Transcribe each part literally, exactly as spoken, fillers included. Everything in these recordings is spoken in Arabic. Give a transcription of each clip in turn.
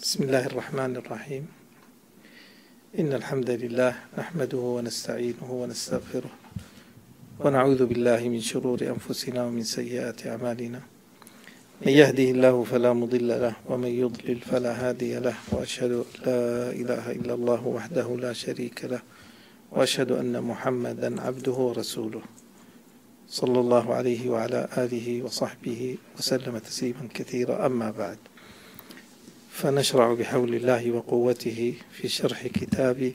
بسم الله الرحمن الرحيم. إن الحمد لله نحمده ونستعينه ونستغفره ونعوذ بالله من شرور أنفسنا ومن سيئات أعمالنا. من يهده الله فلا مضل له ومن يضلل فلا هادي له، وأشهد أن لا إله إلا الله وحده لا شريك له، وأشهد أن محمدا عبده ورسوله صلى الله عليه وعلى آله وصحبه وسلم تسليما كثيرا. أما بعد، فنشرع بحول الله وقوته في شرح كتاب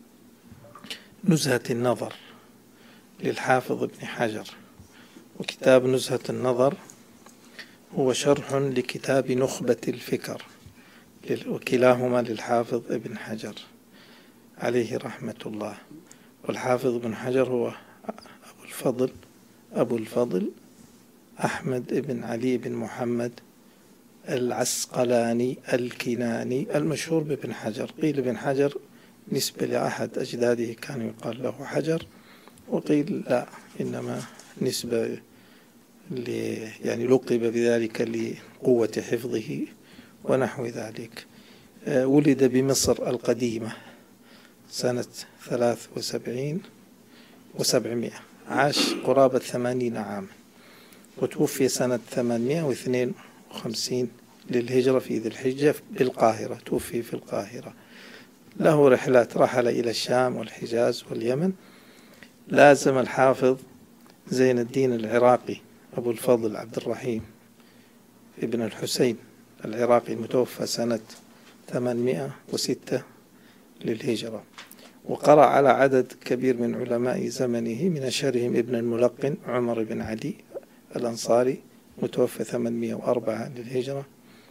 نزهة النظر للحافظ ابن حجر. وكتاب نزهة النظر هو شرح لكتاب نخبة الفكر، وكلاهما للحافظ ابن حجر عليه رحمة الله. والحافظ ابن حجر هو أبو الفضل أبو الفضل أحمد بن علي بن محمد العسقلاني الكناني المشهور بابن حجر. قيل ابن حجر نسبة لأحد أجداده كان يقال له حجر، وقيل لا، إنما نسبة يعني لقب بذلك لقوة حفظه ونحو ذلك. ولد بمصر القديمة سنة ثلاث وسبعين وسبعمائة، عاش قرابة ثمانين عاما، وتوفي سنة ثمانمائة واثنين وخمسين للهجرة في ذي الحجة بالقاهرة. توفي في القاهرة. له رحلات، رحل إلى الشام والحجاز واليمن. لازم الحافظ زين الدين العراقي أبو الفضل عبد الرحيم ابن الحسين العراقي، المتوفى سنة ثمانمائة وستة للهجرة. وقرأ على عدد كبير من علماء زمنه، من أشهرهم ابن الملقن عمر بن علي الأنصاري متوفى ثمانمائة وأربعة للهجرة،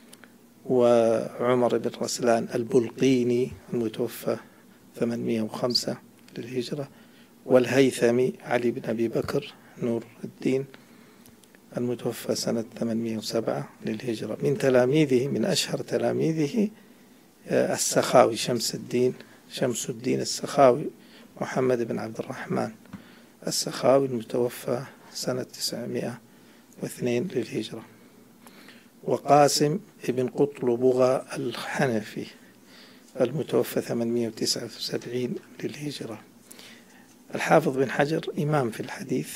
وعمر بن رسلان البلقيني المتوفى ثمانمائة وخمسة للهجرة، والهيثمي علي بن أبي بكر نور الدين المتوفى سنة ثمانمائة وسبعة للهجرة. من تلاميذه، من أشهر تلاميذه السخاوي شمس الدين شمس الدين السخاوي محمد بن عبد الرحمن السخاوي المتوفى سنة تسعمائة واثنين للهجرة. وقاسم ابن قطلبغة الحنفي المتوفى ثمانمائة وتسعة وسبعين للهجرة. الحافظ بن حجر إمام في الحديث،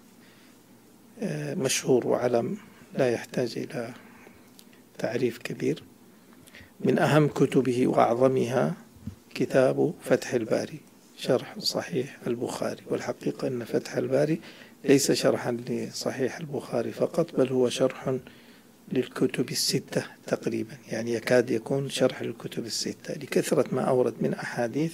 مشهور وعلم لا يحتاج إلى تعريف كبير. من أهم كتبه وأعظمها كتاب فتح الباري، شرح صحيح البخاري. والحقيقة أن فتح الباري ليس شرحا لصحيح البخاري فقط، بل هو شرح للكتب الستة تقريبا، يعني يكاد يكون شرح للكتب الستة لكثرة ما أورد من أحاديث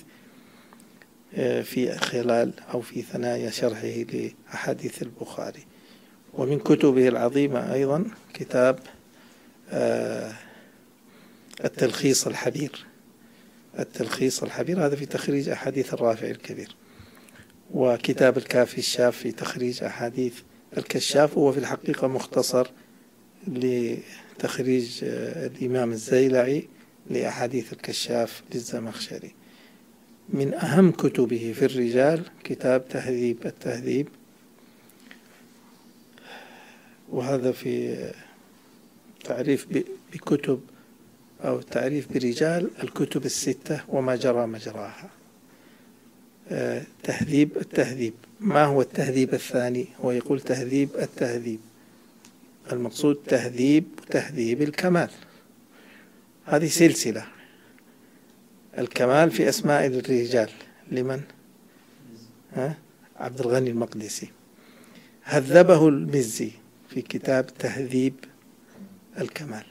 في خلال أو في ثنايا شرحه لأحاديث البخاري. ومن كتبه العظيمة أيضا كتاب التلخيص الحبير التلخيص الحبير هذا في تخريج أحاديث الرافع الكبير. وكتاب الكافي الشاف في تخريج أحاديث الكشاف، هو في الحقيقة مختصر لتخريج الإمام الزيلعي لأحاديث الكشاف للزمخشري. من أهم كتبه في الرجال كتاب تهذيب التهذيب، وهذا في تعريف بكتب أو تعريف برجال الكتب الستة وما جرى مجراها. تهذيب التهذيب. ما هو التهذيب الثاني؟ هو يقول تهذيب التهذيب، المقصود تهذيب تهذيب الكمال. هذه سلسلة. الكمال في أسماء الرجال لمن؟ ها؟ عبد الغني المقدسي. هذبه المزي في كتاب تهذيب الكمال.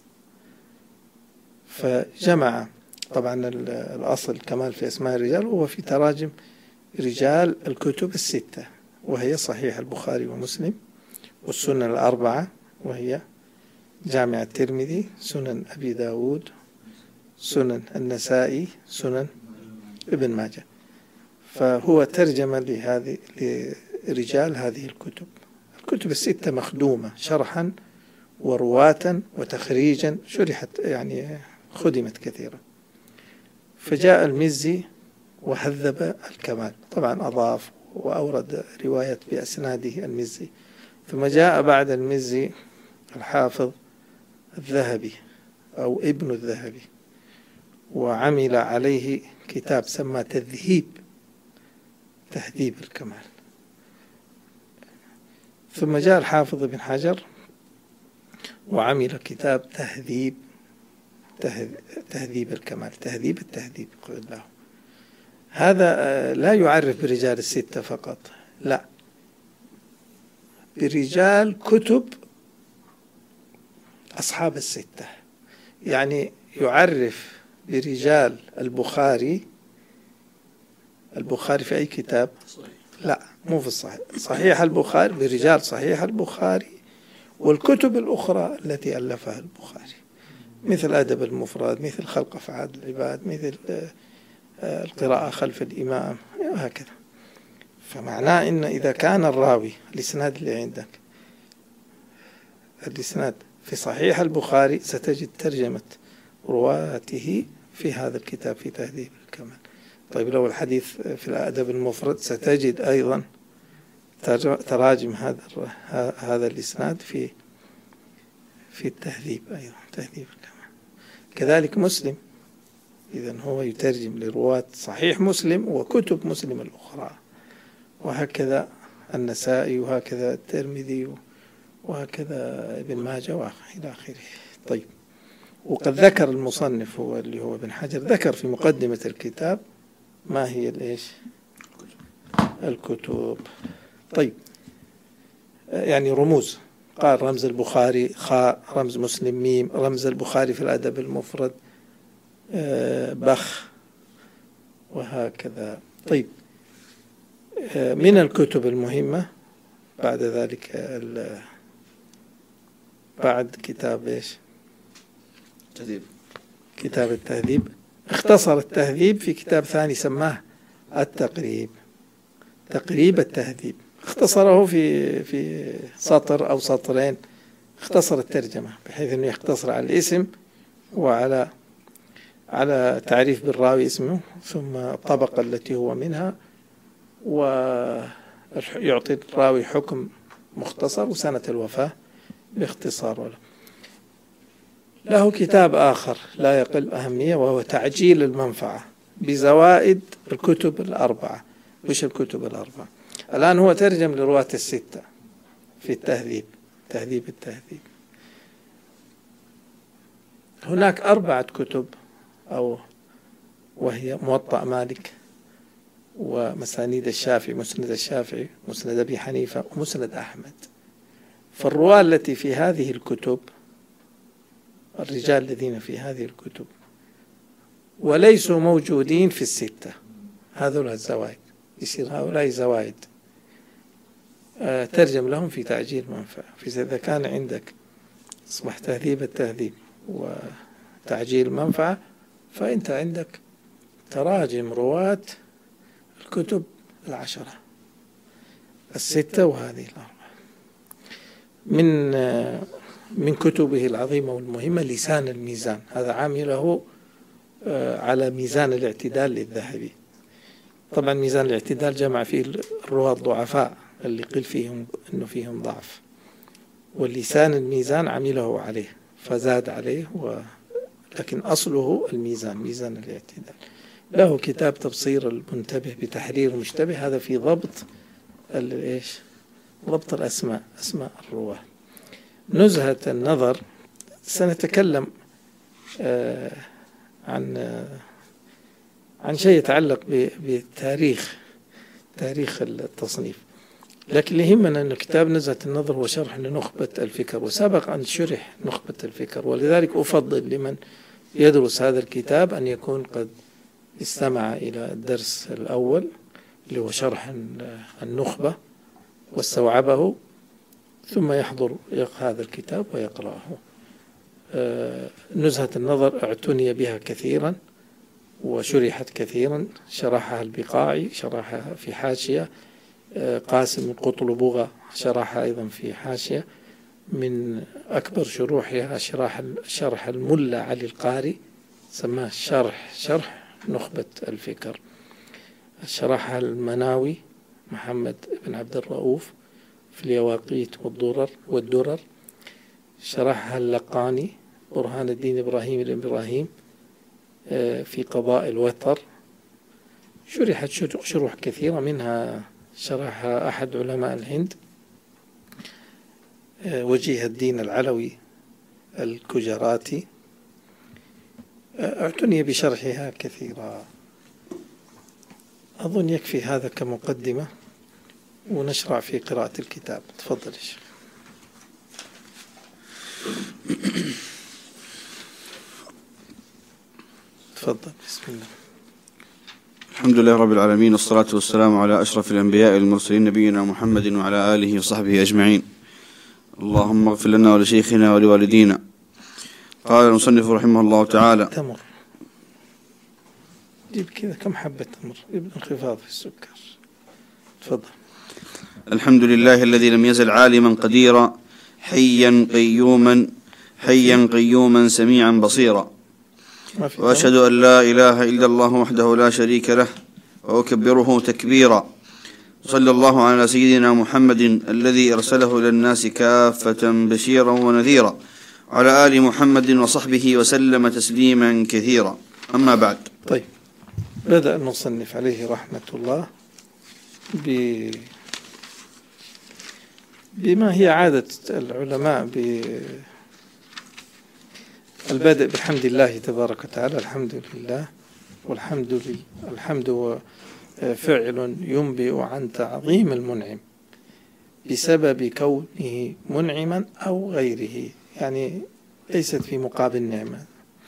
فجمع طبعا الأصل الكمال في أسماء الرجال، وهو في تراجم رجال الكتب الستة، وهي صحيح البخاري ومسلم، والسنن الأربعة وهي جامع الترمذي، سنن أبي داود، سنن النسائي، سنن ابن ماجه. فهو ترجم لهذه لرجال هذه الكتب. الكتب الستة مخدومة شرحا ورواة وتخريجا، شرحت يعني خدمت كثيرا. فجاء المزي وهذب الكمال، طبعا أضاف وأورد رواية بأسناده المزي. ثم جاء بعد المزي الحافظ الذهبي أو ابن الذهبي وعمل عليه كتاب سمى تذهيب تهذيب الكمال. ثم جاء الحافظ ابن حجر وعمل كتاب تهذيب تهذيب الكمال، تهذيب التهذيب يقول له. هذا لا يعرف برجال الستة فقط، لا، برجال كتب أصحاب الستة. يعني يعرف برجال البخاري. البخاري في أي كتاب؟ لا، مو في الصحيح. صحيح البخاري برجال صحيح البخاري والكتب الأخرى التي ألفها البخاري، مثل أدب المفرد، مثل خلق أفعال العباد، مثل القراءة خلف الإمام وهكذا. فمعناه إن إذا كان الراوي الإسناد اللي عندك الإسناد في صحيح البخاري ستجد ترجمة رواته في هذا الكتاب في تهذيب الكمال. طيب لو الحديث في الأدب المفرد ستجد أيضا تراجم هذا هذا الإسناد في في التهذيب أيضا، تهذيب الكمال. كذلك مسلم، إذن هو يترجم لرواة صحيح مسلم وكتب مسلم الأخرى، وهكذا النسائي وهكذا الترمذي وهكذا ابن ماجه إلى آخره. طيب، وقد ذكر المصنف هو اللي هو ابن حجر ذكر في مقدمة الكتاب ما هي الإيش الكتب. طيب، يعني رموز، قال رمز البخاري خاء، رمز مسلم ميم، رمز البخاري في الأدب المفرد بخ، وهكذا. طيب، من الكتب المهمة بعد ذلك بعد كتاب إيش تهذيب، كتاب التهذيب، اختصر التهذيب في كتاب ثاني سماه التقريب، تقريب التهذيب، اختصره في في سطر أو سطرين، اختصر الترجمة بحيث أنه يختصر على الاسم وعلى على تعريف بالراوي اسمه، ثم الطبقة التي هو منها، ويعطي الراوي حكم مختصر وسنة الوفاة باختصار. ولا له كتاب آخر لا يقل أهمية وهو تعجيل المنفعة بزوائد الكتب الأربعة. وش الكتب الأربعة؟ الآن هو ترجم لرواة الستة في التهذيب، تهذيب التهذيب. هناك أربعة كتب، أو وهي موطأ مالك، ومسانيد الشافعي، مسند الشافعي، مسند أبي حنيفة، ومسند أحمد. فالرواة التي في هذه الكتب، الرجال الذين في هذه الكتب وليسوا موجودين في الستة، هذول الزوائد، يصير هؤلاء زوائد آه ترجم لهم في تعجيل منفعة. فإذا كان عندك أصبح تهذيب التهذيب وتعجيل منفعة، فأنت عندك تراجم رواة الكتب العشرة الستة وهذه الأربعة. من آه من كتبه العظيمة والمهمة لسان الميزان، هذا عامله آه على ميزان الاعتدال للذهبي. طبعا ميزان الاعتدال جمع فيه الرواة الضعفاء اللي قل فيهم أنه فيهم ضعف، واللسان الميزان عمله عليه فزاد عليه، و... لكن أصله الميزان، ميزان الاعتدال. له كتاب تبصير المنتبه بتحرير المشتبه، هذا في ضبط الإيش ضبط الأسماء، أسماء الرواة. نزهة النظر، سنتكلم آه عن آه عن شيء يتعلق بتاريخ تاريخ التصنيف، لكن اللي يهمنا أن كتاب نزهة النظر هو شرح لنخبة الفكر، وسبق أن شرح نخبة الفكر، ولذلك أفضل لمن يدرس هذا الكتاب أن يكون قد استمع إلى الدرس الأول اللي هو شرح النخبة واستوعبه، ثم يحضر هذا الكتاب ويقرأه. نزهة النظر اعتني بها كثيرا وشرحت كثيرا، شرحها البقاعي، شرحها في حاشية، قاسم القطلبغة شرحها أيضا في حاشية. من أكبر شروحها شرح شرح الملا علي القاري، سماه شرح شرح نخبة الفكر. شرحها المناوي محمد بن عبد الرؤوف في اليواقيت والدرر والدرر. شرحها اللقاني برهان الدين إبراهيم الإبراهيم في قضاء الوتر، شرحت شروح كثيرة، منها شرحها أحد علماء الهند وجيه الدين العلوي الكجراتي، اعتني بشرحها كثيرا. أظن يكفي هذا كمقدمة ونشرع في قراءة الكتاب. تفضل يا شيخ. تفضل. بسم الله. الحمد لله رب العالمين، والصلاة والسلام على أشرف الأنبياء والمرسلين نبينا محمد وعلى آله وصحبه أجمعين. اللهم اغفر لنا ولشيخنا ولوالدينا. قال المصنف رحمه الله تعالى: تمر. جيب كذا كم حبة تمر، جيب انخفاض في السكر. تفضل. الحمد لله الذي لم يزل عالما قديرا، حيا قيوما حيا قيوما سميعا بصيرا، وأشهد أن لا إله إلا الله وحده لا شريك له، وأكبره تكبيرا. صلى الله على سيدنا محمد الذي أرسله إلى الناس كافة بشيرا ونذيرا، وعلى آل محمد وصحبه وسلم تسليما كثيرا. أما بعد. طيب، بدأ المصنف عليه رحمة الله ب بما هي عادة العلماء، بالبدء بحمد الله تبارك وتعالى. الحمد لله، والحمد لله الحمد هو فعل ينبئ عن تعظيم المنعم بسبب كونه منعما أو غيره، يعني ليست في مقابل نعمة.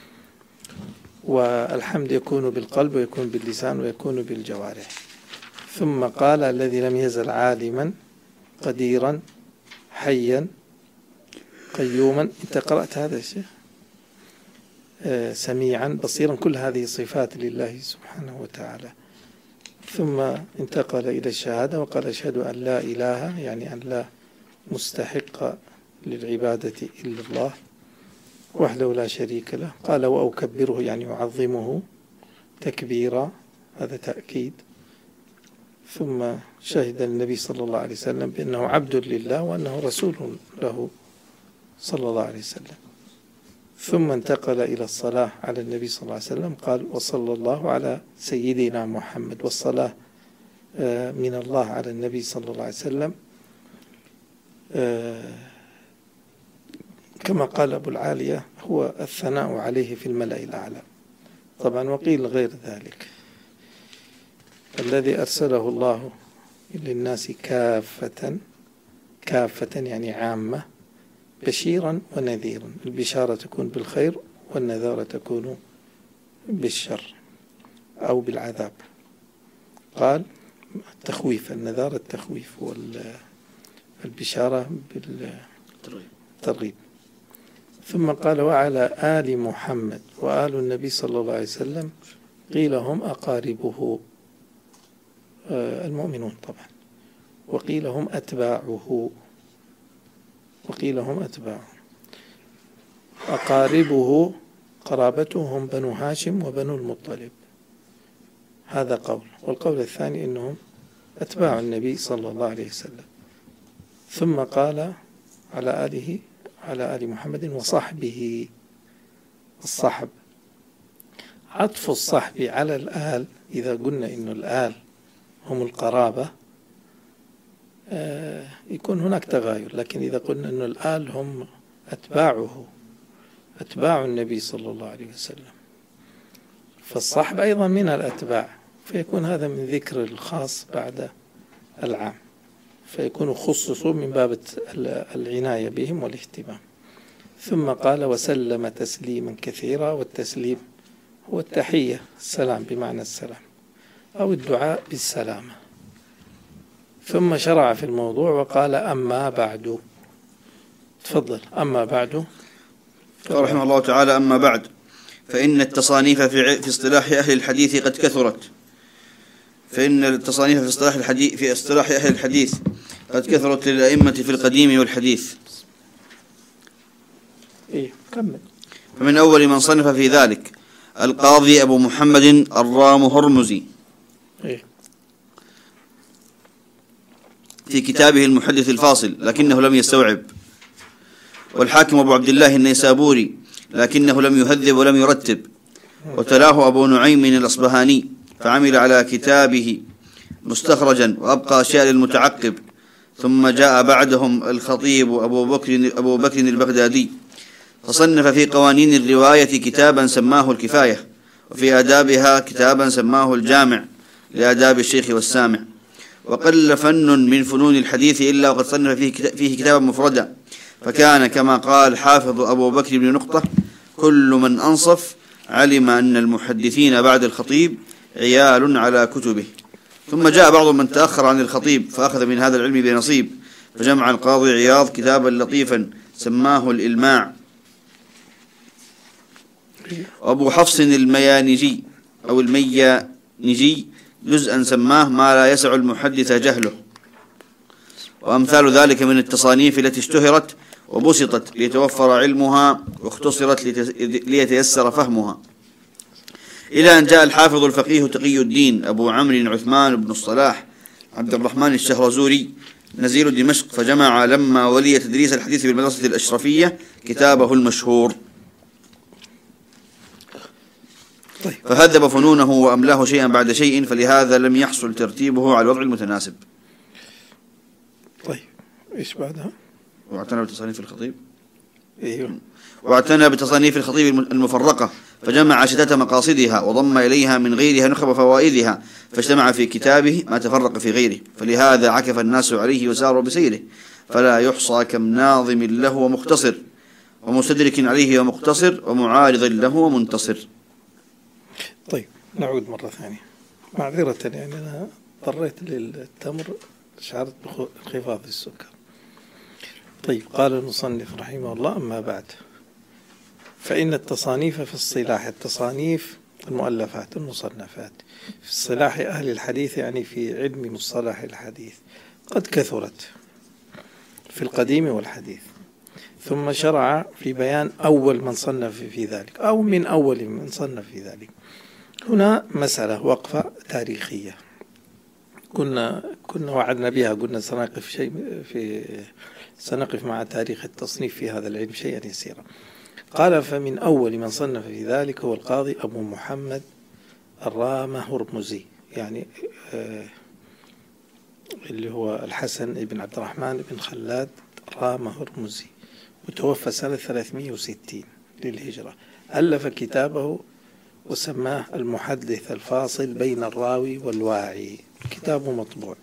والحمد يكون بالقلب ويكون باللسان ويكون بالجوارح. ثم قال: الذي لم يزل عالما قديرا حيا قيوما. انت قرأت هذا الشيء؟ آه سميعا بصيرا، كل هذه صفات لله سبحانه وتعالى. ثم انتقل إلى الشهادة وقال: أشهد أن لا إله، يعني أن لا مستحق للعبادة إلا الله وحده لا شريك له. قال: وأكبره، يعني يعظمه تكبيرا، هذا تأكيد. ثم شهد النبي صلى الله عليه وسلم بأنه عبد لله وأنه رسول له صلى الله عليه وسلم. ثم انتقل إلى الصلاة على النبي صلى الله عليه وسلم، قال: وصلى الله على سيدنا محمد. والصلاة من الله على النبي صلى الله عليه وسلم كما قال أبو العالية هو الثناء عليه في الملأ الأعلى. طبعا وقيل غير ذلك. الذي أرسله الله للناس كافة، كافة يعني عامة، بشيرا ونذيرا. البشارة تكون بالخير والنذارة تكون بالشر أو بالعذاب. قال: التخويف، النذارة التخويف، والبشارة بالترغيب. ثم قال: وعلى آل محمد. وآل النبي صلى الله عليه وسلم قيل هم أقاربه المؤمنون طبعا، وقيل هم أتباعه، وقيل هم أتباعه. أقاربه قرابته هم بنو هاشم وبنو المطلب، هذا قول. والقول الثاني إنهم أتباع النبي صلى الله عليه وسلم. ثم قال: على آله، على آل محمد وصحبه. الصحب، عطف الصحب على الآل. إذا قلنا إنه الآل هم القرابة آه يكون هناك تغاير، لكن إذا قلنا إنه الآل هم أتباعه، أتباع النبي صلى الله عليه وسلم، فالصحب أيضا من الأتباع، فيكون هذا من ذكر الخاص بعد العام، فيكون خصصوا من باب العناية بهم والاهتمام. ثم قال: وسلم تسليما كثيرا. والتسليم هو التحية، السلام بمعنى السلام أو الدعاء بالسلامة. ثم شرع في الموضوع وقال: أما بعد. تفضل. أما بعد. قال رحمه الله تعالى: أما بعد، فإن التصانيف في في اصطلاح أهل الحديث قد كثرت. فإن التصانيف في اصطلاح الحديث في اصطلاح أهل الحديث قد كثرت للأئمة في القديم والحديث. إيه كمل. فمن أول من صنف في ذلك القاضي أبو محمد الرام هرمزي إيه؟ في كتابه المحدث الفاصل لكنه لم يستوعب، والحاكم أبو عبد الله النيسابوري لكنه لم يهذب ولم يرتب، وتلاه أبو نعيم الأصبهاني فعمل على كتابه مستخرجا وأبقى أشياء للمتعقب. ثم جاء بعدهم الخطيب أبو بكر, أبو بكر البغدادي فصنف في قوانين الرواية كتابا سماه الكفاية، وفي آدابها كتابا سماه الجامع لآداب الشيخ والسامع. وقل فن من فنون الحديث إلا وقد صنف فيه كتابا مفردا، فكان كما قال حافظ أبو بكر بن نقطة: كل من أنصف علم أن المحدثين بعد الخطيب عيال على كتبه. ثم جاء بعض من تأخر عن الخطيب فأخذ من هذا العلم بنصيب، فجمع القاضي عياض كتابا لطيفا سماه الإلماع. وأبو حفص الميانجي أو الميانجي جزءا سماه ما لا يسع المحدث جهله. وأمثال ذلك من التصانيف التي اشتهرت وبسطت ليتوفر علمها واختصرت ليتيسر فهمها، إلى أن جاء الحافظ الفقيه تقي الدين أبو عمرو عثمان بن الصلاح عبد الرحمن الشهرزوري نزيل دمشق، فجمع لما ولي تدريس الحديث بالمدرسة الأشرفية كتابه المشهور، فهذب فنونه وأملاه شيئا بعد شيء، فلهذا لم يحصل ترتيبه على الوضع المتناسب. طيب إيش بعدها؟ واعتنى بتصانيف الخطيب. ايوه. واعتنى بتصانيف الخطيب المفرقة، فجمع شتات مقاصدها وضم إليها من غيرها نخب فوائدها، فاجتمع في كتابه ما تفرق في غيره، فلهذا عكف الناس عليه وساروا بسيره، فلا يحصى كم ناظم له ومختصر، ومستدرك عليه ومقتصر، ومعارض له ومنتصر. طيب نعود مرة ثانية، معذرة يعني أنا اضطريت للتمر، شعرت بانخفاض السكر. طيب قال المصنف رحمه الله: أما بعد، فإن التصانيف في الصلاح، التصانيف المؤلفات المصنفات في الصلاح أهل الحديث يعني في علم مصطلح الحديث قد كثرت في القديم والحديث، ثم شرع في بيان أول من صنف في ذلك أو من أول من صنف في ذلك. هنا مسألة وقفة تاريخية كنا كنا وعدنا بها، قلنا سنقف شيء في سنقف مع تاريخ التصنيف في هذا العلم شيئا يسيرا. قال: فمن أول من صنف في ذلك هو القاضي أبو محمد الرامهرمزي، يعني آه اللي هو الحسن بن عبد الرحمن بن خلاد الرامهرمزي، وتوفى سنة ثلاثمائة وستين للهجرة. ألف كتابه وسماه المحدث الفاصل بين الراوي والواعي، كتابه مطبوع.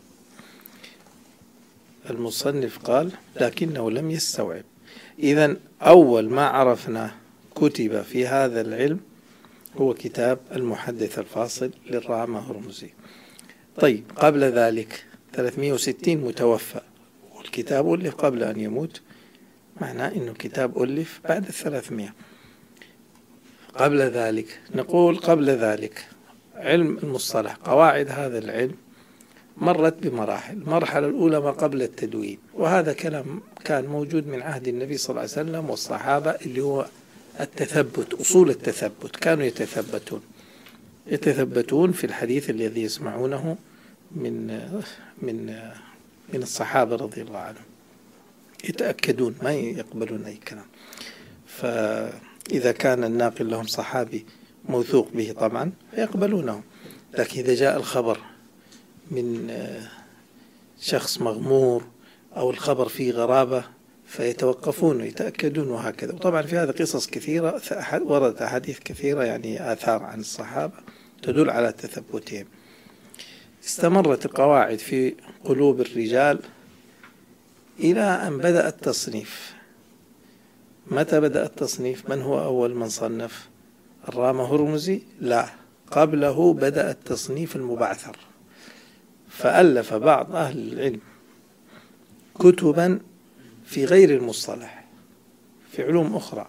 المصنف قال: لكنه لم يستوعب. إذن أول ما عرفنا كتب في هذا العلم هو كتاب المحدث الفاصل للرامهرمزي. طيب قبل ذلك ثلاثمائة وستين متوفى، والكتاب ألف قبل أن يموت، معناه أنه كتاب ألف بعد الثلاثمائة. قبل ذلك نقول قبل ذلك علم المصطلح، قواعد هذا العلم مرت بمراحل. المرحلة الأولى ما قبل التدوين، وهذا كلام كان موجود من عهد النبي صلى الله عليه وسلم والصحابة، اللي هو التثبت، أصول التثبت. كانوا يتثبتون يتثبتون في الحديث الذي يسمعونه من من من الصحابة رضي الله عنهم، يتأكدون، ما يقبلون أي كلام. فإذا كان الناقل لهم صحابي موثوق به طبعا يقبلونه، لكن إذا جاء الخبر من شخص مغمور أو الخبر فيه غرابة فيتوقفون ويتأكدون، وهكذا. وطبعا في هذا قصص كثيرة وردت أحاديث كثيرة، يعني آثار عن الصحابة تدل على تثبتهم. استمرت القواعد في قلوب الرجال إلى أن بدأ التصنيف. متى بدأ التصنيف؟ من هو أول من صنف؟ الرامهرمزي؟ لا، قبله بدأ التصنيف المبعثر، فألف بعض أهل العلم كتبا في غير المصطلح، في علوم أخرى،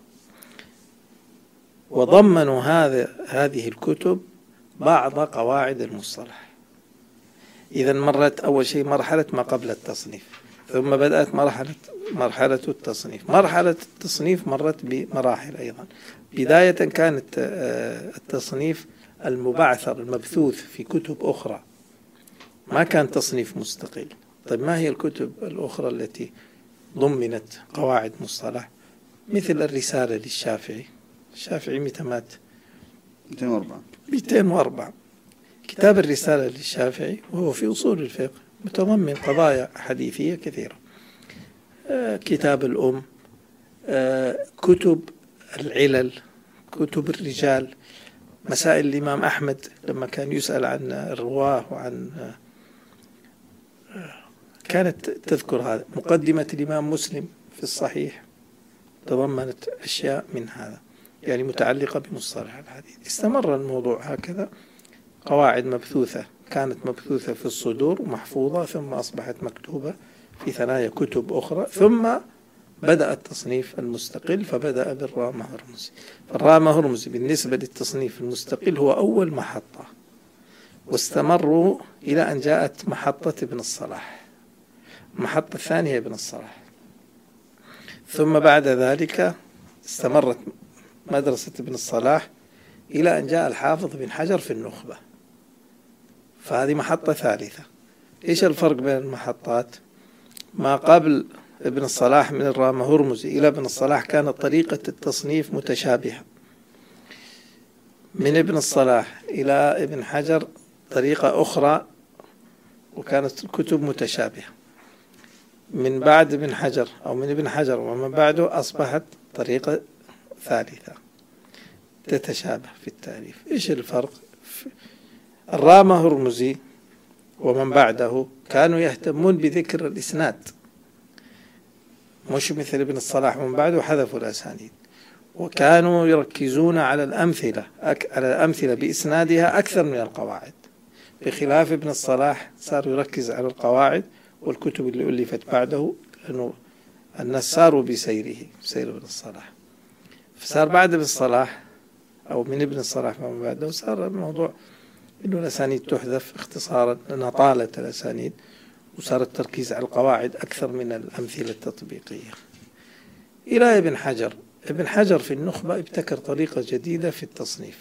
وضمنوا هذا هذه الكتب بعض قواعد المصطلح. إذا مرت أول شيء مرحلة ما قبل التصنيف، ثم بدأت مرحلة مرحلة التصنيف. مرحلة التصنيف مرت بمراحل أيضا. بداية كانت التصنيف المبعثر المبثوث في كتب أخرى، ما كان تصنيف مستقل. طيب ما هي الكتب الأخرى التي ضمنت قواعد مصطلح؟ مثل الرسالة للشافعي. الشافعي متى مات؟ مئتين وأربعة مئتين وأربعة. كتاب الرسالة للشافعي وهو في أصول الفقه متضمن قضايا حديثية كثيرة. كتاب الأم، كتب العلل، كتب الرجال، مسائل الإمام أحمد لما كان يسأل عن الرواه وعن كانت تذكر هذا. مقدمة الإمام مسلم في الصحيح تضمنت أشياء من هذا يعني متعلقة بمصطلح الحديث. استمر الموضوع هكذا، قواعد مبثوثة كانت مبثوثة في الصدور ومحفوظة، ثم أصبحت مكتوبة في ثنايا كتب أخرى، ثم بدأ التصنيف المستقل فبدأ بالرامة هرمزي. فالرامة هرمزي بالنسبة للتصنيف المستقل هو أول محطة، واستمروا إلى أن جاءت محطة ابن الصلاح. المحطة الثانية ابن الصلاح، ثم بعد ذلك استمرت مدرسة ابن الصلاح إلى أن جاء الحافظ بن حجر في النخبة، فهذه محطة ثالثة. إيش الفرق بين المحطات؟ ما قبل ابن الصلاح من الرامة هرمزي إلى ابن الصلاح كانت طريقة التصنيف متشابهة. من ابن الصلاح إلى ابن حجر طريقة أخرى وكانت الكتب متشابهة. من بعد ابن حجر أو من ابن حجر ومن بعده أصبحت طريقة ثالثة تتشابه في التعريف. إيش الفرق؟ الرامة هرمزي ومن بعده كانوا يهتمون بذكر الإسناد، مش مثل ابن الصلاح ومن بعده حذفوا الأسانيد، وكانوا يركزون على الأمثلة على الأمثلة بإسنادها أكثر من القواعد، بخلاف ابن الصلاح صار يركز على القواعد والكتب اللي ألفت بعده، لأنه الناس صاروا بسيره سير ابن الصلاح. فصار بعد ابن الصلاح أو من ابن الصلاح ومن بعده صار الموضوع إنه الأسانيد تحذف اختصارا لأنها طالت الأسانيد، وصار التركيز على القواعد أكثر من الأمثلة التطبيقية. إلى ابن حجر، ابن حجر في النخبة ابتكر طريقة جديدة في التصنيف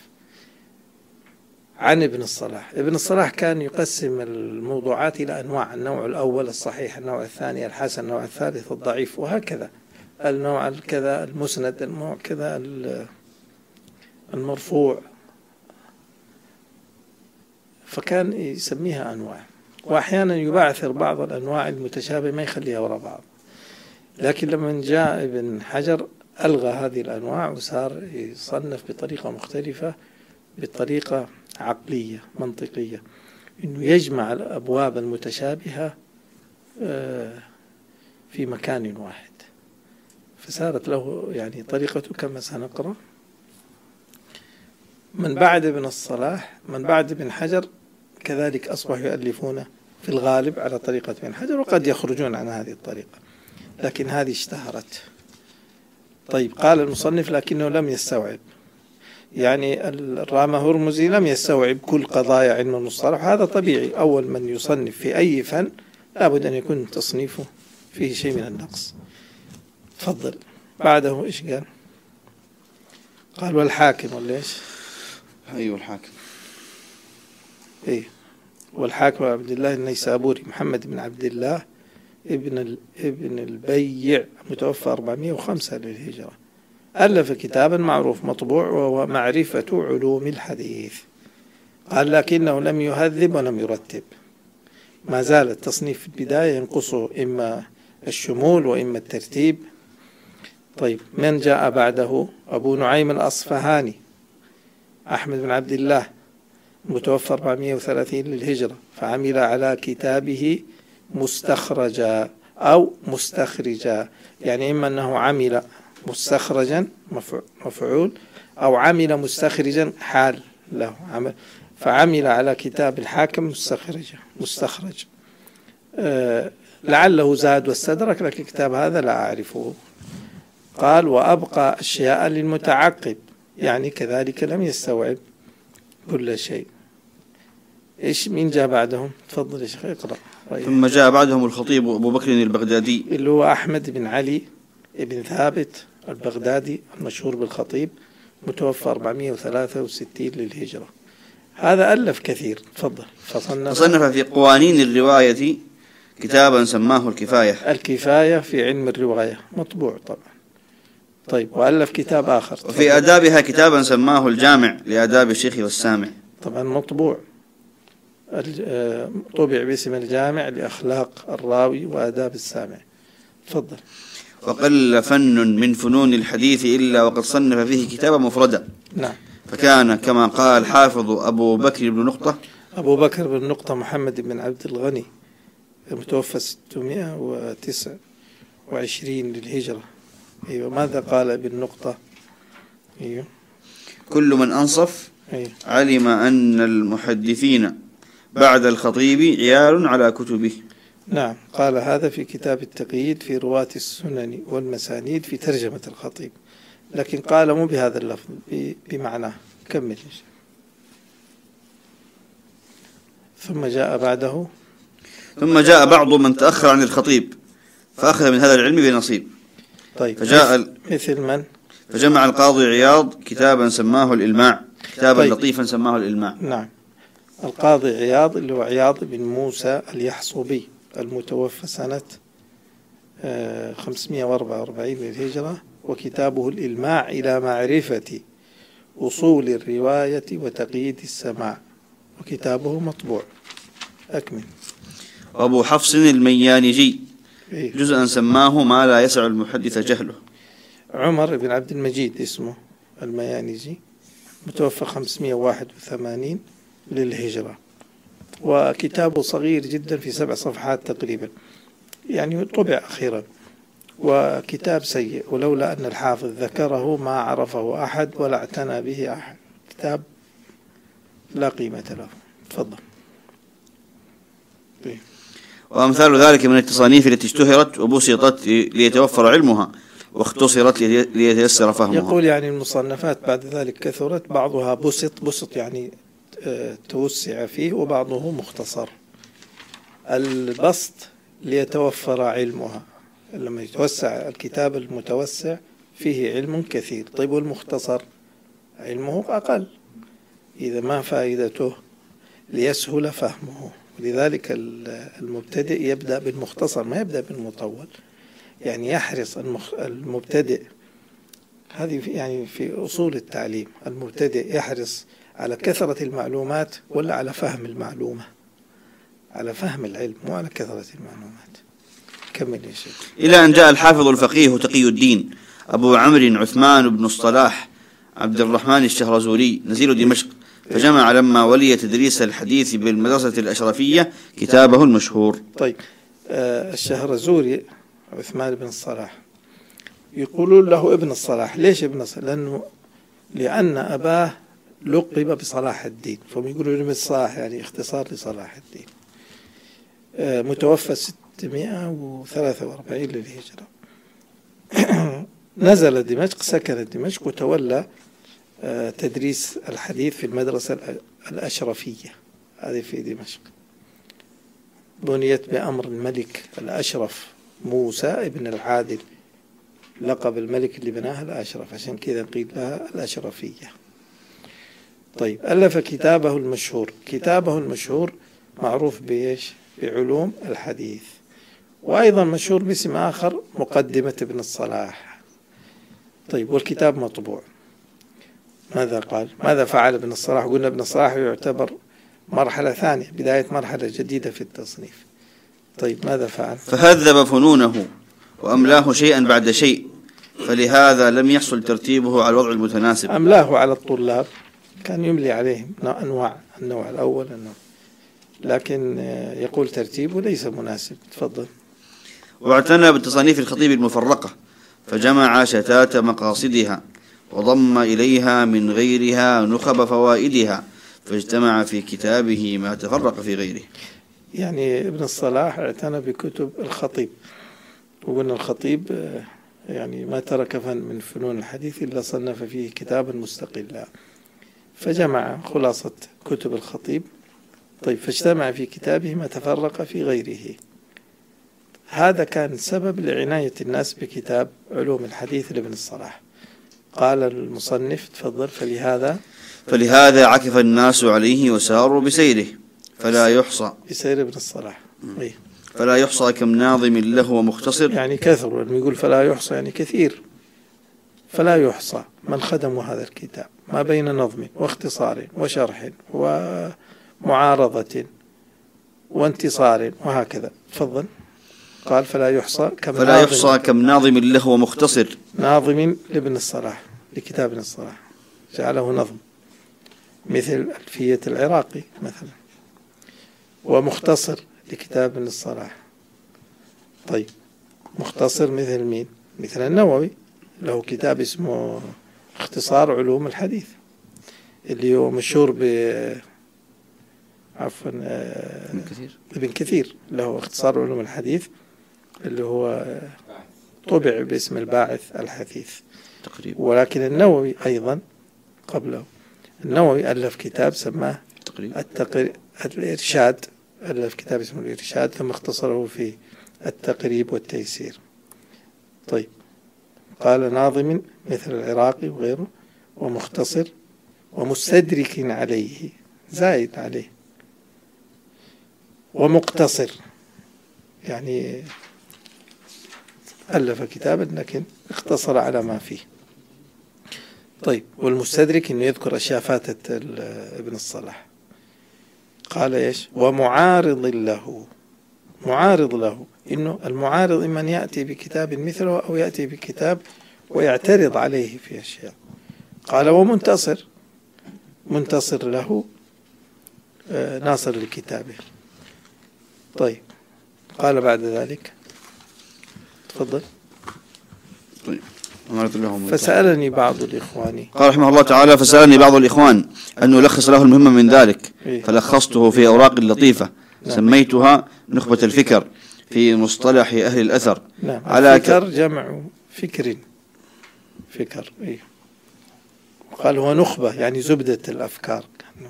عن ابن الصلاح. ابن الصلاح كان يقسم الموضوعات إلى أنواع: النوع الأول الصحيح، النوع الثاني الحسن، النوع الثالث الضعيف، وهكذا النوع كذا المسند، النوع كذا المرفوع، فكان يسميها أنواع، وأحيانا يبعثر بعض الأنواع المتشابهة ما يخليها وراء بعض. لكن لما جاء ابن حجر ألغى هذه الأنواع وصار يصنف بطريقة مختلفة، بطريقة عقلية منطقية، إنه يجمع الأبواب المتشابهة في مكان واحد، فصارت له يعني طريقته كما سنقرأ. من بعد ابن الصلاح من بعد ابن حجر كذلك أصبحوا يؤلفون في الغالب على طريقة ابن حجر، وقد يخرجون عن هذه الطريقة، لكن هذه اشتهرت. طيب، قال المصنف لكنه لم يستوعب، يعني الرامة هرمزي لم يستوعب كل قضايا علم المصطلح، هذا طبيعي. أول من يصنف في أي فن لابد أن يكون تصنيفه فيه شيء من النقص. تفضل. بعده إيش قال؟ قال والحاكم ولا إيش؟ أيوه الحاكم. إيه، والحاكم عبد الله النيسابوري محمد بن عبد الله ابن ابن البيع، متوفى أربعمائة وخمسة للهجرة، ألف كتابا معروف مطبوع وهو معرفة علوم الحديث. قال لكنه لم يهذب ولم يرتب، ما زال التصنيف في البداية ينقصه إما الشمول وإما الترتيب. طيب، من جاء بعده؟ أبو نعيم الأصفهاني أحمد بن عبد الله، متوفى أربعمائة وثلاثين للهجرة، فعمل على كتابه مستخرجا أو مستخرجا، يعني إما أنه عمل مستخرجا مفعول أو عمل مستخرجا حال له عمل، فعمل على كتاب الحاكم مستخرجا مستخرج. أه لعله زاد واستدرك، لكن الكتاب هذا لا أعرفه. قال وأبقى أشياء للمتعقب، يعني كذلك لم يستوعب كل شيء. إيش مين جاء بعدهم؟ تفضل يا شيخ اقرأ. ثم جاء بعدهم الخطيب أبو بكر البغدادي، اللي هو أحمد بن علي بن ثابت البغدادي المشهور بالخطيب، متوفى أربعمائة وثلاثة وستين للهجرة. هذا ألف كثير. تفضل. فصنف فصنف في قوانين الرواية كتابا سماه الكفاية. الكفاية في علم الرواية، مطبوع طبعا، طيب، وألف كتاب آخر. وفي آدابها كتابا سماه الجامع لآداب الشيخ والسامع. طبعا مطبوع، طبع باسم الجامع لأخلاق الراوي وآداب السامع. تفضل. وقل فن من فنون الحديث إلا وقد صنف فيه كتابا مفردا. نعم. فكان كما قال حافظ أبو بكر بن نقطة أبو بكر بن نقطة محمد بن عبد الغني، متوفى ستمائة وتسعة وعشرين للهجرة. أيوة. ماذا قال ابن نقطة؟ أيوة. كل من أنصف أيوة. علم أن المحدثين بعد الخطيب عيال على كتبه. نعم، قال هذا في كتاب التقييد في رواة السنن والمسانيد في ترجمة الخطيب، لكن قال مو بهذا اللفظ، بمعناه. كمل. ثم جاء بعده ثم جاء بعض من تأخر عن الخطيب فأخذ من هذا العلم بنصيب. طيب. فجاء مثل من؟ فجمع القاضي عياض كتابا سماه الإلماع، كتابا طيب. لطيفا سماه الإلماع. نعم. القاضي عياض اللي هو عياض بن موسى اليحصبي، المتوفى سنة خمسمائة وأربعة وأربعين للهجرة، وكتابه الإلماع إلى معرفة أصول الرواية وتقييد السماع، وكتابه مطبوع. أكمل. وأبو حفص الميانجي إيه؟ جزءا سماه ما لا يسع المحدث جهله. عمر بن عبد المجيد اسمه الميانجي، متوفى خمسمائة وواحد وثمانين للهجرة، وكتابه صغير جدا في سبع صفحات تقريبا، يعني طبع أخيرا، وكتاب سيء، ولولا أن الحافظ ذكره ما عرفه أحد ولا اعتنى به أحد. كتاب لا قيمة له. تفضل. وأمثال ذلك من التصانيف التي اشتهرت وبسطت ليتوفر علمها واختصرت ليتيسر فهمها. يقول يعني المصنفات بعد ذلك كثرت، بعضها بسط بسط يعني توسع فيه، وبعضه مختصر. البسط ليتوفر علمها، لما يتوسع الكتاب المتوسع فيه علم كثير. طيب، والمختصر علمه أقل، إذا ما فائدته ليسهل فهمه. ولذلك المبتدئ يبدأ بالمختصر، ما يبدأ بالمطول، يعني يحرص المبتدئ، هذه يعني في أصول التعليم، المبتدئ يحرص على كثرة المعلومات ولا على فهم المعلومة؟ على فهم العلم، مو على كثرة المعلومات. كمل يا شيخ. إلى أن جاء الحافظ الفقيه تقي الدين أبو عمرو عثمان بن الصلاح عبد الرحمن الشهرزوري نزيل دمشق، فجمع لما ولي تدريس الحديث بالمدرسة الأشرفية كتابه المشهور. طيب، آه الشهرزوري عثمان بن الصلاح يقولون له ابن الصلاح. ليش ابن الصلاح؟ لأنه لأن أباه لقب بصلاح الدين، فهم يقولون ابن الصلاح يعني اختصار لصلاح الدين. آه متوفى ستمائة وثلاثة وأربعين للهجرة. نزل دمشق، سكن دمشق، وتولى آه تدريس الحديث في المدرسة الأشرفية، هذه في دمشق، بنيت بأمر الملك الأشرف موسى ابن العادل، لقب الملك اللي بناها الأشرف، عشان كذا قيل لها الأشرفية. طيب، ألف كتابه المشهور. كتابه المشهور معروف بإيش؟ بعلوم الحديث، وأيضا مشهور باسم آخر مقدمة ابن الصلاح. طيب، والكتاب مطبوع. ماذا قال؟ ماذا فعل ابن الصلاح؟ قلنا ابن الصلاح يعتبر مرحلة ثانية، بداية مرحلة جديدة في التصنيف. طيب، ماذا فعل؟ فهذب فنونه وأملاه شيئا بعد شيء، فلهذا لم يحصل ترتيبه على الوضع المتناسب. أملاه على الطلاب، كان يملي عليهم أنواع، النوع الأول النوع، لكن يقول ترتيبه ليس مناسب. تفضل. واعتنى بالتصانيف الخطيب المفرقة، فجمع شتات مقاصدها وضم إليها من غيرها نخب فوائدها، فاجتمع في كتابه ما تفرق في غيره. يعني ابن الصلاح اعتنى بكتب الخطيب، وقلنا الخطيب يعني ما ترك فن من فنون الحديث إلا صنف فيه كتابا مستقلا، فجمع خلاصة كتب الخطيب. طيب، فاجتمع في كتابه ما تفرق في غيره. هذا كان سبب لعناية الناس بكتاب علوم الحديث لابن الصلاح. قال المصنف تفضل: فلهذا فلهذا عكف الناس عليه وساروا بسيره فلا يحصى. بسير ابن الصلاح. إيه؟ فلا يحصى كم ناظم له ومختصر، يعني كثر، لما يقول فلا يحصى يعني كثير. فلا يحصى من خدموا هذا الكتاب ما بين نظم واختصار وشرح ومعارضة وانتصار وهكذا. تفضل. قال فلا يحصى كم فلا يحصى كم ناظم له ومختصر. ناظم لابن الصلاح، لكتاب ابن الصلاح جعله نظم، مثل ألفية العراقي مثلا، ومختصر لكتاب ابن الصلاح. طيب مختصر مثل مين؟ مثل النووي له كتاب اسمه اختصار علوم الحديث، اللي هو مشهور ب عفوا ابن كثير ابن كثير له اختصار علوم الحديث، اللي هو طبع باسم الباعث الحثيث تقريبا. ولكن النووي أيضا قبله، النووي ألف كتاب سماه التقريب الإرشاد، ألف كتاب اسمه الإرشاد، ثم اختصره في التقريب والتيسير. طيب قال ناظم مثل العراقي وغيره، ومختصر ومستدرك عليه زائد عليه، ومقتصر يعني ألف كتابا لكن اختصر على ما فيه. طيب والمستدرك إنه يذكر أشياء فاتت ابن الصلاح. قال إيش؟ ومعارض له، معارض له، إنه المعارض إما أن يأتي بكتاب مثله أو يأتي بكتاب ويعترض عليه في أشياء. قال ومنتصر، منتصر له ناصر لكتابه. طيب قال بعد ذلك تفضل. طيب فسألني بعض الإخوان، قال رحمه الله تعالى فسألني بعض الإخوان أن ألخص له المهم من ذلك، فلخصته في أوراق لطيفة سميتها نخبة الفكر في مصطلح أهل الأثر. نعم. على فكر جمع فكر، فكر إيه. قال هو نخبة يعني زبدة الأفكار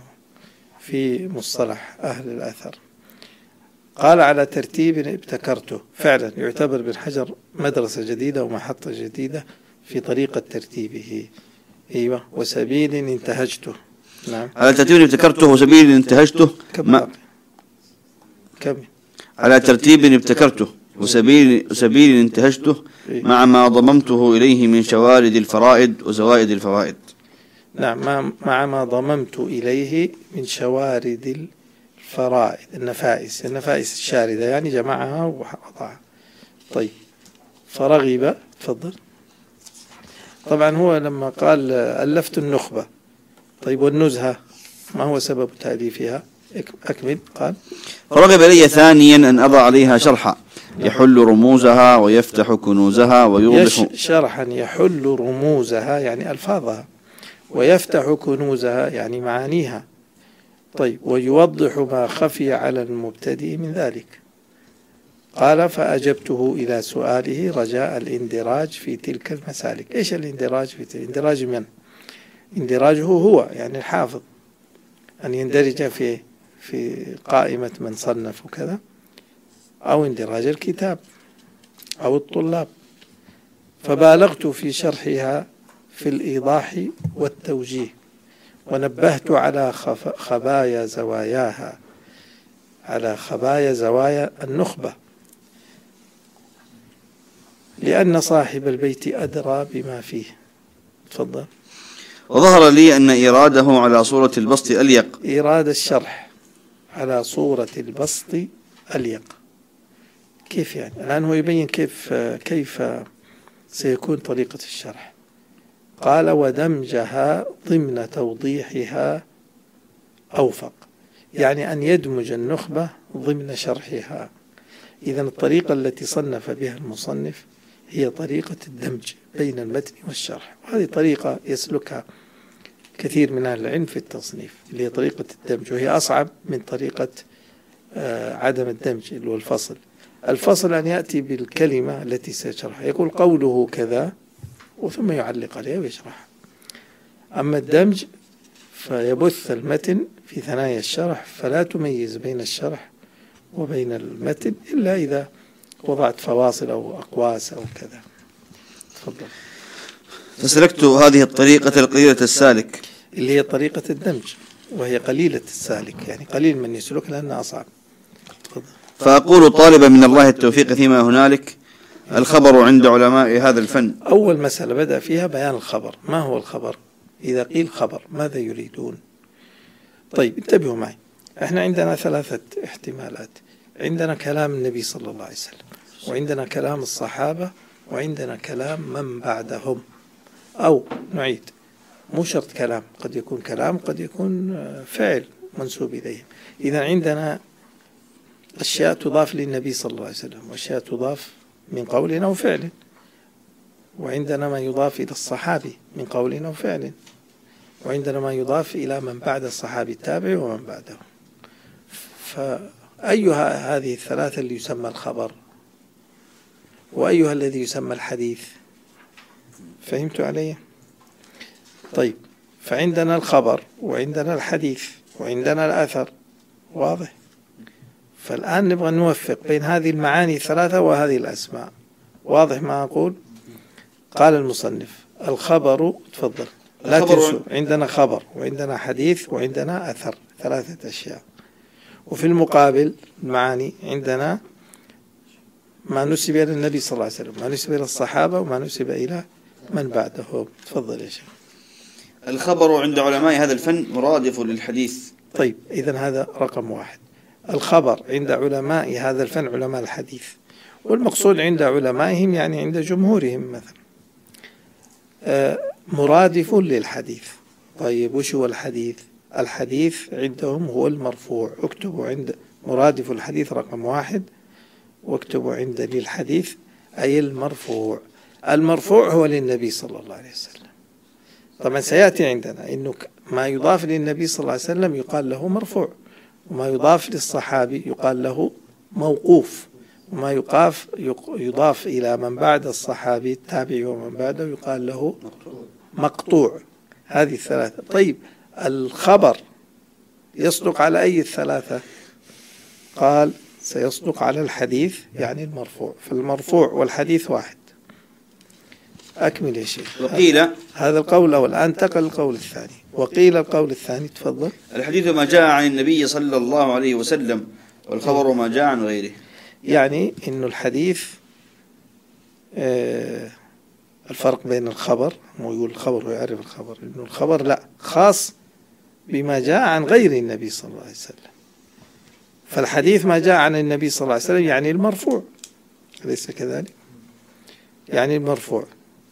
في مصطلح أهل الأثر. قال على ترتيب ابتكرته، فعلا يعتبر ابن حجر مدرسة جديدة ومحطة جديدة في طريقة ترتيبه. أيوة. وسبيل انتهجته. نعم. على ترتيب ابتكرته وسبيل انتهجته. كم كم على ترتيب ابتكرته وسبيل سبيل انتهجته مع ما ضممته إليه من شوارد الفرائد وزوائد الفوائد. نعم. مع ما ضممت إليه من شوارد الفرائد، النفائس، النفائس الشاردة يعني جمعها ووضعها. طيب فرغب. تفضل. طبعا هو لما قال ألفت النخبة، طيب والنزهة ما هو سبب تأليفها؟ أكمل. قال فرغب إلي ثانيا أن أضع عليها شرحا يحل رموزها ويفتح كنوزها ويوضح شرحا يحل رموزها يعني ألفاظها، ويفتح كنوزها يعني معانيها. طيب ويوضح ما خفي على المبتدئ من ذلك. قال فأجبته إلى سؤاله رجاء الاندراج في تلك المسالك. إيش الاندراج في تلك؟ اندراج من؟ اندراجه هو يعني الحافظ، أن يندرج في في قائمة من صنف وكذا، أو اندراج الكتاب أو الطلاب. فبالغت في شرحها في الإيضاح والتوجيه، ونبهت على خبايا زواياها، على خبايا زوايا النخبة، لأن صاحب البيت أدرى بما فيه. تفضل. وظهر لي أن إيراده على صورة البسط أليق. إيراد الشرح على صورة البسط أليق. كيف يعني؟ الآن هو يبين كيف كيف سيكون طريقة الشرح. قال ودمجها ضمن توضيحها أوفق، يعني أن يدمج النخبة ضمن شرحها. إذن الطريقة التي صنف بها المصنف هي طريقة الدمج بين المتن والشرح، وهذه طريقة يسلكها كثير من أهل العلم في التصنيف، اللي هي طريقة الدمج، وهي أصعب من طريقة عدم الدمج اللي هو الفصل. الفصل أن يأتي بالكلمة التي سيشرحها، يقول قوله كذا وثم يعلق عليها ويشرح. أما الدمج فيبث المتن في ثنايا الشرح، فلا تميز بين الشرح وبين المتن إلا إذا وضعت فواصل أو أقواس أو كذا. تفضل. فسلكت هذه الطريقة القليلة السالك، اللي هي طريقة الدمج، وهي قليلة السالك، يعني قليل من يسلك لأنها أصعب. تفضل. فأقول طالبا من الله التوفيق فيما هنالك الخبر عند علماء هذا الفن. أول مسألة بدأ فيها بيان الخبر. ما هو الخبر؟ إذا قيل خبر ماذا يريدون؟ طيب انتبهوا معي، احنا عندنا ثلاثة احتمالات. عندنا كلام النبي صلى الله عليه وسلم، وعندنا كلام الصحابة، وعندنا كلام من بعدهم. أو نعيد، مو شرط كلام، قد يكون كلام، قد يكون فعل منسوب إليهم. إذا عندنا أشياء تضاف للنبي صلى الله عليه وسلم، وأشياء تضاف من قول أو فعل، وعندنا ما يضاف إلى الصحابي من قول أو فعل، وعندنا ما يضاف إلى من بعد الصحابي التابع ومن بعده. فأيها هذه الثلاثة اللي يسمى الخبر، وأيها الذي يسمى الحديث؟ فهمتوا علي؟ طيب، فعندنا الخبر وعندنا الحديث وعندنا الأثر، واضح؟ فالآن نبغى نوفق بين هذه المعاني الثلاثة وهذه الأسماء. واضح ما أقول؟ قال المصنف الخبر، تفضل لا تنسوا، عندنا خبر وعندنا حديث وعندنا أثر، ثلاثة أشياء. وفي المقابل المعاني عندنا ما نسب إلى النبي صلى الله عليه وسلم، ما نسب إلى الصحابة، وما نسب إلى من بعدهم. تفضل يا شيخ. الخبر عند علماء هذا الفن مرادف للحديث. طيب، إذن هذا رقم واحد. الخبر عند علماء هذا الفن علماء الحديث، والمقصود عند علمائهم يعني عند جمهورهم مثلا آه مرادف للحديث. طيب، وش هو الحديث؟ الحديث عندهم هو المرفوع. اكتبوا عند مرادف الحديث رقم واحد، واكتبوا عند للحديث أي المرفوع. المرفوع هو للنبي صلى الله عليه وسلم. طبعا سيأتي عندنا إنه ما يضاف للنبي صلى الله عليه وسلم يقال له مرفوع، وما يضاف للصحابي يقال له موقوف، وما يقاف يضاف إلى من بعد الصحابي التابعي ومن بعده يقال له مقطوع. هذه الثلاثة. طيب، الخبر يصدق على أي الثلاثة؟ قال سيصدق على الحديث يعني المرفوع. فالمرفوع والحديث واحد. أكمل يا شيخ. وقيل، هذا القول الأول. الآن انتقل القول الثاني. وقيل القول الثاني، تفضل. الحديث ما جاء عن النبي صلى الله عليه وسلم، والخبر ما جاء عن غيره. يعني إنه الحديث آه الفرق بين الخبر، مو يقول الخبر ويعرف الخبر، إنه الخبر لا خاص بما جاء عن غير النبي صلى الله عليه وسلم. فالحديث ما جاء عن النبي صلى الله عليه وسلم يعني المرفوع، أليس كذلك؟ يعني المرفوع.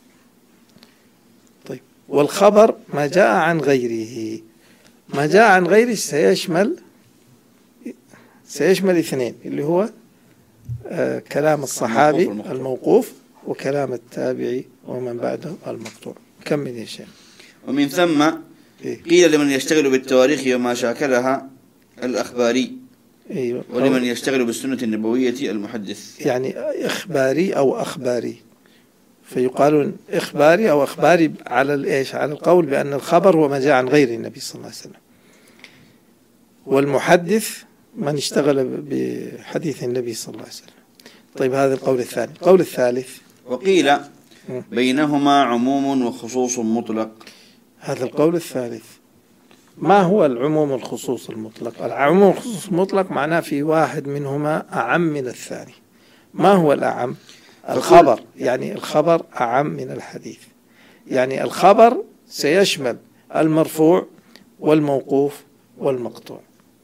طيب، والخبر ما جاء عن غيره. ما جاء عن غيره سيشمل سيشمل اثنين، اللي هو آه كلام الصحابي الموقوف، وكلام التابعي ومن بعده المقطوع. كمل يا شيخ. ومن ثم قيل لمن يشتغل بالتواريخ وما شاكلها الأخباري، أيوة. ولمن يشتغل بالسنة النبوية المحدث. يعني إخباري أو أخباري، فيقالون إخباري أو أخباري على الإيش؟ على القول بأن الخبر هو ما جاء عن غير النبي صلى الله عليه وسلم. والمحدث من اشتغل بحديث النبي صلى الله عليه وسلم. طيب، هذا القول الثاني. القول الثالث، وقيل بينهما عموم وخصوص مطلق. هذا القول الثالث. ما هو العموم والخصوص المطلق؟ العموم والخصوص المطلق معناه في واحد منهما أعم من الثاني. ما هو الأعم؟ الخبر. يعني الخبر أعم من الحديث. يعني الخبر سيشمل المرفوع والموقوف والمقطوع.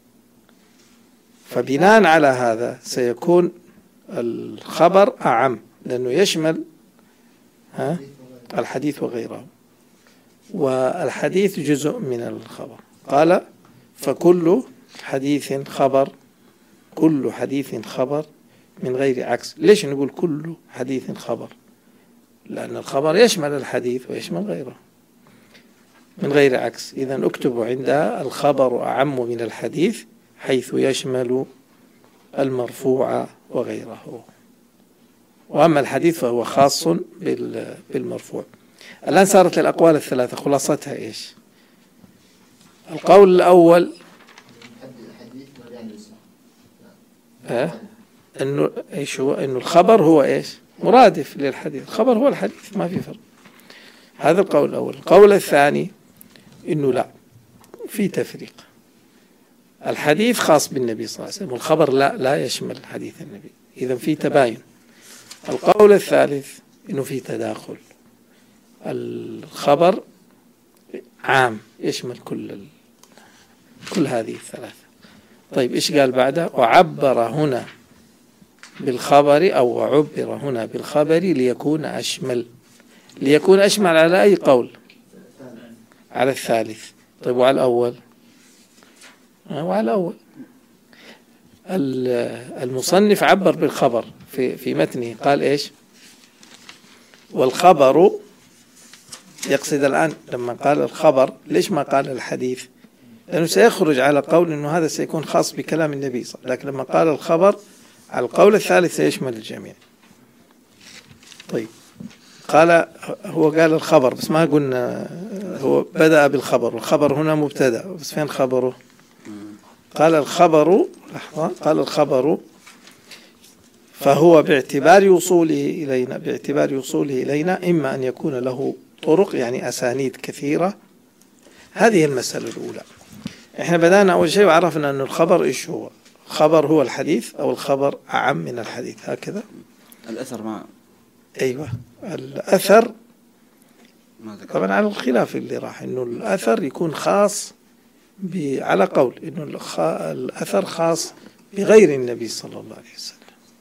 فبناء على هذا سيكون الخبر أعم، لأنه يشمل ها الحديث وغيره، والحديث جزء من الخبر. قال فكل حديث خبر، كل حديث خبر من غير عكس. ليش نقول كل حديث خبر؟ لأن الخبر يشمل الحديث ويشمل غيره من غير عكس. إذن اكتبوا عندها الخبر أعم من الحديث حيث يشمل المرفوع وغيره، وأما الحديث فهو خاص بالمرفوع. الآن صارت الأقوال الثلاثة خلاصتها إيش؟ القول الأول أه؟ إنه إيش هو؟ إنه الخبر هو إيش؟ مرادف للحديث. الخبر هو الحديث، ما في فرق. هذا القول الأول. القول الثاني إنه لا، في تفريق. الحديث خاص بالنبي صلى الله عليه وسلم، والخبر لا لا يشمل حديث النبي. إذا في تباين. القول الثالث إنه في تداخل، الخبر عام يشمل كل ال... كل هذه الثلاثة. طيب إيش قال بعده؟ وعبر هنا بالخبر أو عبر هنا بالخبر ليكون أشمل. ليكون أشمل على أي قول؟ على الثالث. طيب وعلى الأول؟ وعلى الأول المصنف عبر بالخبر في في متنه، قال إيش؟ والخبر، يقصد الآن لما قال الخبر ليش ما قال الحديث؟ لأنه سيخرج على قول أنه هذا سيكون خاص بكلام النبي صلى الله عليه وسلم، لكن لما قال الخبر على القول الثالث سيشمل الجميع. طيب قال هو قال الخبر بس ما قلنا هو بدأ بالخبر، والخبر هنا مبتدأ، بس فين خبره؟ قال الخبر، لحظة، قال الخبر فهو باعتبار وصوله إلينا باعتبار وصوله إلينا إما أن يكون له طرق يعني أسانيد كثيرة. هذه المسألة الأولى. إحنا بدأنا أول شيء وعرفنا أن الخبر إيش هو؟ خبر هو الحديث أو الخبر أعم من الحديث، هكذا. الأثر ما أيوة الأثر طبعا على الخلاف اللي راح، إنه الأثر يكون خاص على قول إنه الأثر خاص بغير النبي صلى الله عليه وسلم،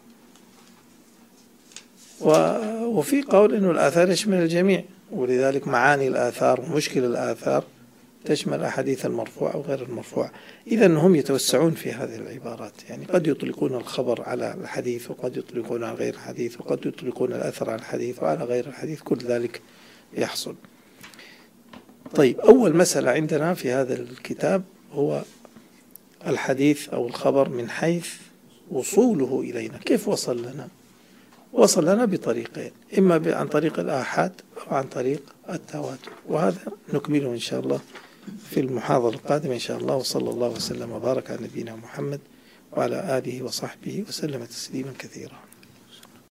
وفي قول إنه الآثار يشمل الجميع، ولذلك معاني الآثار ومشكل الآثار تشمل أحاديث المرفوع وغير المرفوع. إذا هم يتوسعون في هذه العبارات، يعني قد يطلقون الخبر على الحديث وقد يطلقون على غير الحديث وقد يطلقون الأثر على الحديث وعلى غير الحديث، كل ذلك يحصل. طيب أول مسألة عندنا في هذا الكتاب هو الحديث أو الخبر من حيث وصوله إلينا. كيف وصل لنا؟ وصل لنا بطريقين، إما عن طريق الآحاد أو عن طريق التواتر، وهذا نكمله إن شاء الله في المحاضرة القادمة إن شاء الله. وصلى الله وسلم وبارك على نبينا محمد وعلى آله وصحبه وسلم تسليما كثيرا.